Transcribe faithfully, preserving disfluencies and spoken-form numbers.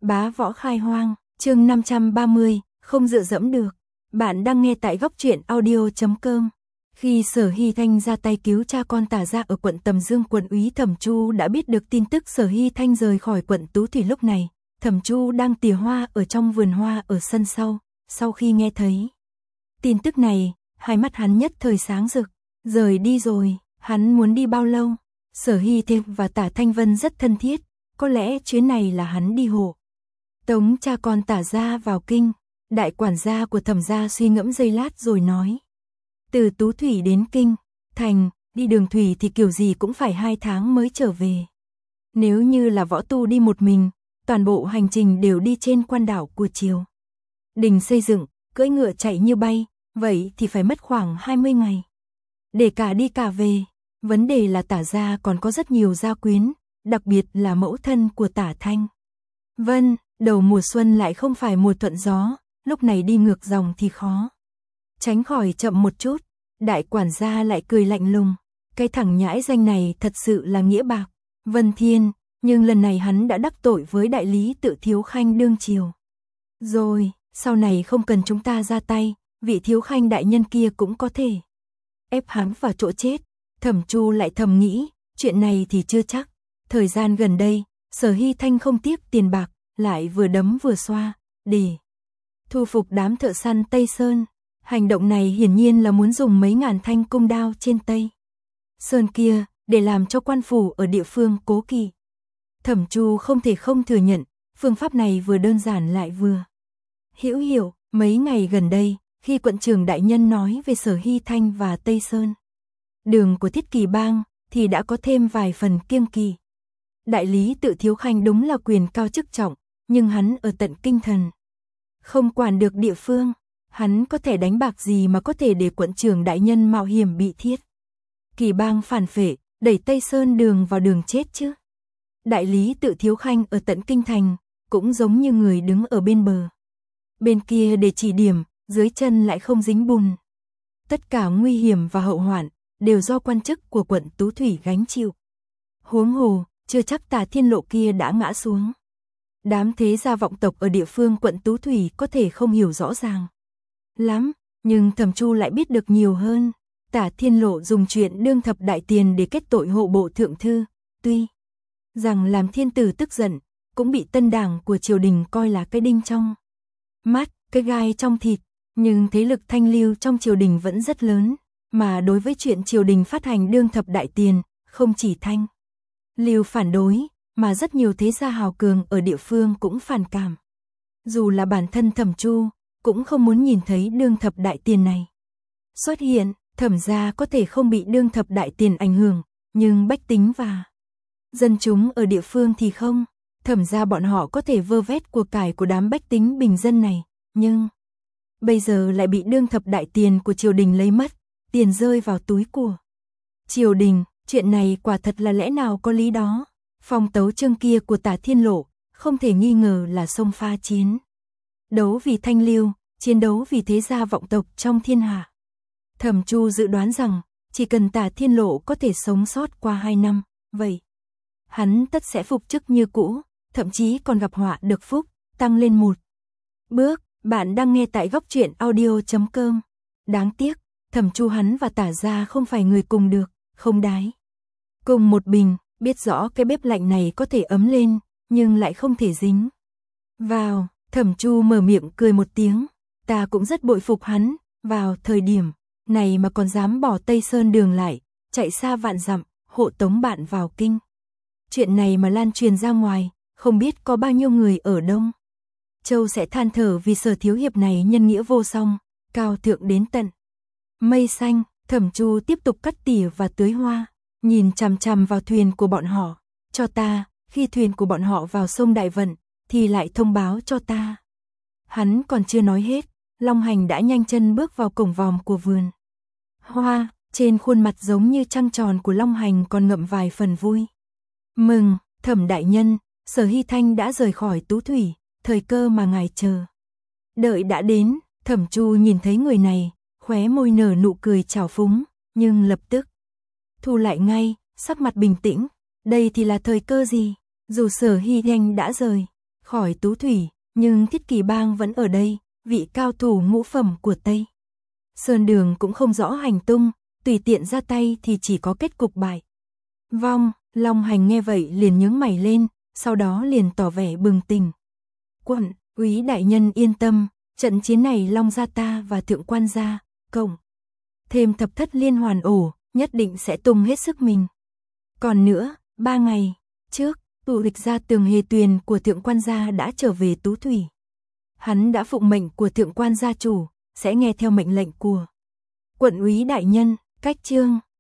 Bá Võ Khai Hoang, chương năm trăm ba mươi, không dựa dẫm được. Bạn đang nghe tại góc truyện audio chấm com. Khi Sở Hy Thanh ra tay cứu cha con Tả gia ở quận Tầm Dương, quận úy Thẩm Chu đã biết được tin tức Sở Hy Thanh rời khỏi quận Tú Thủy. Lúc này, Thẩm Chu đang tỉa hoa ở trong vườn hoa ở sân sau. Sau khi nghe thấy tin tức này, hai mắt hắn nhất thời sáng rực. Rời đi rồi, hắn muốn đi bao lâu? Sở Hy Thanh và Tả Thanh Vân rất thân thiết, có lẽ chuyến này là hắn đi hộ tống cha con Tả gia vào kinh. Đại quản gia của Thẩm gia suy ngẫm giây lát rồi nói: từ Tú Thủy đến kinh thành, đi đường thủy thì kiểu gì cũng phải hai tháng mới trở về. Nếu như là võ tu đi một mình, toàn bộ hành trình đều đi trên quan đảo của triều đình xây dựng, cưỡi ngựa chạy như bay, vậy thì phải mất khoảng hai mươi ngày. Để cả đi cả về, vấn đề là Tả gia còn có rất nhiều gia quyến, đặc biệt là mẫu thân của Tả Thanh Vân. Đầu mùa xuân lại không phải mùa thuận gió, lúc này đi ngược dòng thì khó tránh khỏi chậm một chút. Đại quản gia lại cười lạnh lùng, cái thằng nhãi danh này thật sự là nghĩa bạc. Vân Thiên, nhưng lần này hắn đã đắc tội với đại lý Tự Thiếu Khanh đương triều rồi, sau này không cần chúng ta ra tay, vị Thiếu Khanh đại nhân kia cũng có thể ép hắn vào chỗ chết. Thẩm Chu lại thầm nghĩ, chuyện này thì chưa chắc. Thời gian gần đây, Sở Hy Thanh không tiếc tiền bạc, lại vừa đấm vừa xoa để thu phục đám thợ săn Tây Sơn. Hành động này hiển nhiên là muốn dùng mấy ngàn thanh cung đao trên Tây Sơn kia để làm cho quan phủ ở địa phương cố kỵ. Thẩm Chu không thể không thừa nhận, phương pháp này vừa đơn giản lại vừa hữu hiệu. Mấy ngày gần đây, khi quận trưởng đại nhân nói về Sở Hy Thanh và Tây Sơn đường của Thiết Kỳ Bang, thì đã có thêm vài phần kiêng kỵ. Đại lý Tự Thiếu Khanh đúng là quyền cao chức trọng, nhưng hắn ở tận kinh thần, không quản được địa phương. Hắn có thể đánh bạc gì mà có thể để quận trưởng đại nhân mạo hiểm bị Thiết Kỳ Bang phản phệ, đẩy Tây Sơn đường vào đường chết chứ? Đại lý Tự Thiếu Khanh ở tận kinh thành, cũng giống như người đứng ở bên bờ bên kia để chỉ điểm, dưới chân lại không dính bùn. Tất cả nguy hiểm và hậu hoạn đều do quan chức của quận Tú Thủy gánh chịu. Huống hồ, chưa chắc Tả Thiên Lộ kia đã ngã xuống. Đám thế gia vọng tộc ở địa phương quận Tú Thủy có thể không hiểu rõ ràng lắm, nhưng Thẩm Chu lại biết được nhiều hơn. Tả Thiên Lộ dùng chuyện đương thập đại tiền để kết tội hộ bộ thượng thư, tuy rằng làm thiên tử tức giận, cũng bị tân đảng của triều đình coi là cái đinh trong mắt, cái gai trong thịt, nhưng thế lực thanh lưu trong triều đình vẫn rất lớn, mà đối với chuyện triều đình phát hành đương thập đại tiền, không chỉ thanh lưu phản đối, mà rất nhiều thế gia hào cường ở địa phương cũng phản cảm. Dù là bản thân Thẩm Chu cũng không muốn nhìn thấy đương thập đại tiền này xuất hiện. Thẩm gia có thể không bị đương thập đại tiền ảnh hưởng, nhưng bách tính và dân chúng ở địa phương thì không. Thẩm gia bọn họ có thể vơ vét của cải của đám bách tính bình dân này, nhưng bây giờ lại bị đương thập đại tiền của triều đình lấy mất, tiền rơi vào túi của triều đình. Chuyện này quả thật là lẽ nào có lý đó. Phong tấu chương kia của Tả Thiên Lộ không thể nghi ngờ là xông pha chiến đấu vì thanh lưu, chiến đấu vì thế gia vọng tộc trong thiên hạ. Thẩm Chu dự đoán rằng chỉ cần Tả Thiên Lộ có thể sống sót qua hai năm, vậy hắn tất sẽ phục chức như cũ, thậm chí còn gặp họa được phúc, tăng lên một bước. Bạn đang nghe tại góc truyện audio chấm com. Đáng tiếc, Thẩm Chu hắn và Tả gia không phải người cùng được, không đái cùng một bình. Biết rõ cái bếp lạnh này có thể ấm lên, nhưng lại không thể dính vào. Thẩm Chu mở miệng cười một tiếng, ta cũng rất bội phục hắn, vào thời điểm này mà còn dám bỏ Tây Sơn đường lại, chạy xa vạn dặm, hộ tống bạn vào kinh. Chuyện này mà lan truyền ra ngoài, không biết có bao nhiêu người ở Đông Châu sẽ than thở vì Sở thiếu hiệp này nhân nghĩa vô song, cao thượng đến tận mây xanh. Thẩm Chu tiếp tục cắt tỉa và tưới hoa, nhìn chằm chằm vào thuyền của bọn họ. Cho ta, khi thuyền của bọn họ vào sông Đại Vận, thì lại thông báo cho ta. Hắn còn chưa nói hết, Long Hành đã nhanh chân bước vào cổng vòm của vườn hoa. Trên khuôn mặt giống như trăng tròn của Long Hành còn ngậm vài phần vui mừng. Thẩm đại nhân, Sở Hy Thanh đã rời khỏi Tú Thủy, thời cơ mà ngài chờ đợi đã đến. Thẩm Chu nhìn thấy người này, khóe môi nở nụ cười trào phúng, nhưng lập tức thu lại ngay, sắc mặt bình tĩnh. Đây thì là thời cơ gì? Dù Sở Hy Thanh đã rời khỏi Tú Thủy, nhưng Thiết Kỳ Bang vẫn ở đây, vị cao thủ ngũ phẩm của Tây Sơn Đường cũng không rõ hành tung, tùy tiện ra tay thì chỉ có kết cục bại vong. Long Hành nghe vậy liền nhướng mày lên, sau đó liền tỏ vẻ bừng tỉnh. Quận úy đại nhân yên tâm, trận chiến này Long gia ta và Thượng quan gia, cộng thêm thập thất liên hoàn ổ, nhất định sẽ tung hết sức mình. Còn nữa, ba ngày trước, tụ địch gia Tường Hề Tuyền của Thượng quan gia đã trở về Tú Thủy. Hắn đã phụng mệnh của Thượng quan gia chủ, sẽ nghe theo mệnh lệnh của quận úy đại nhân. Cách chương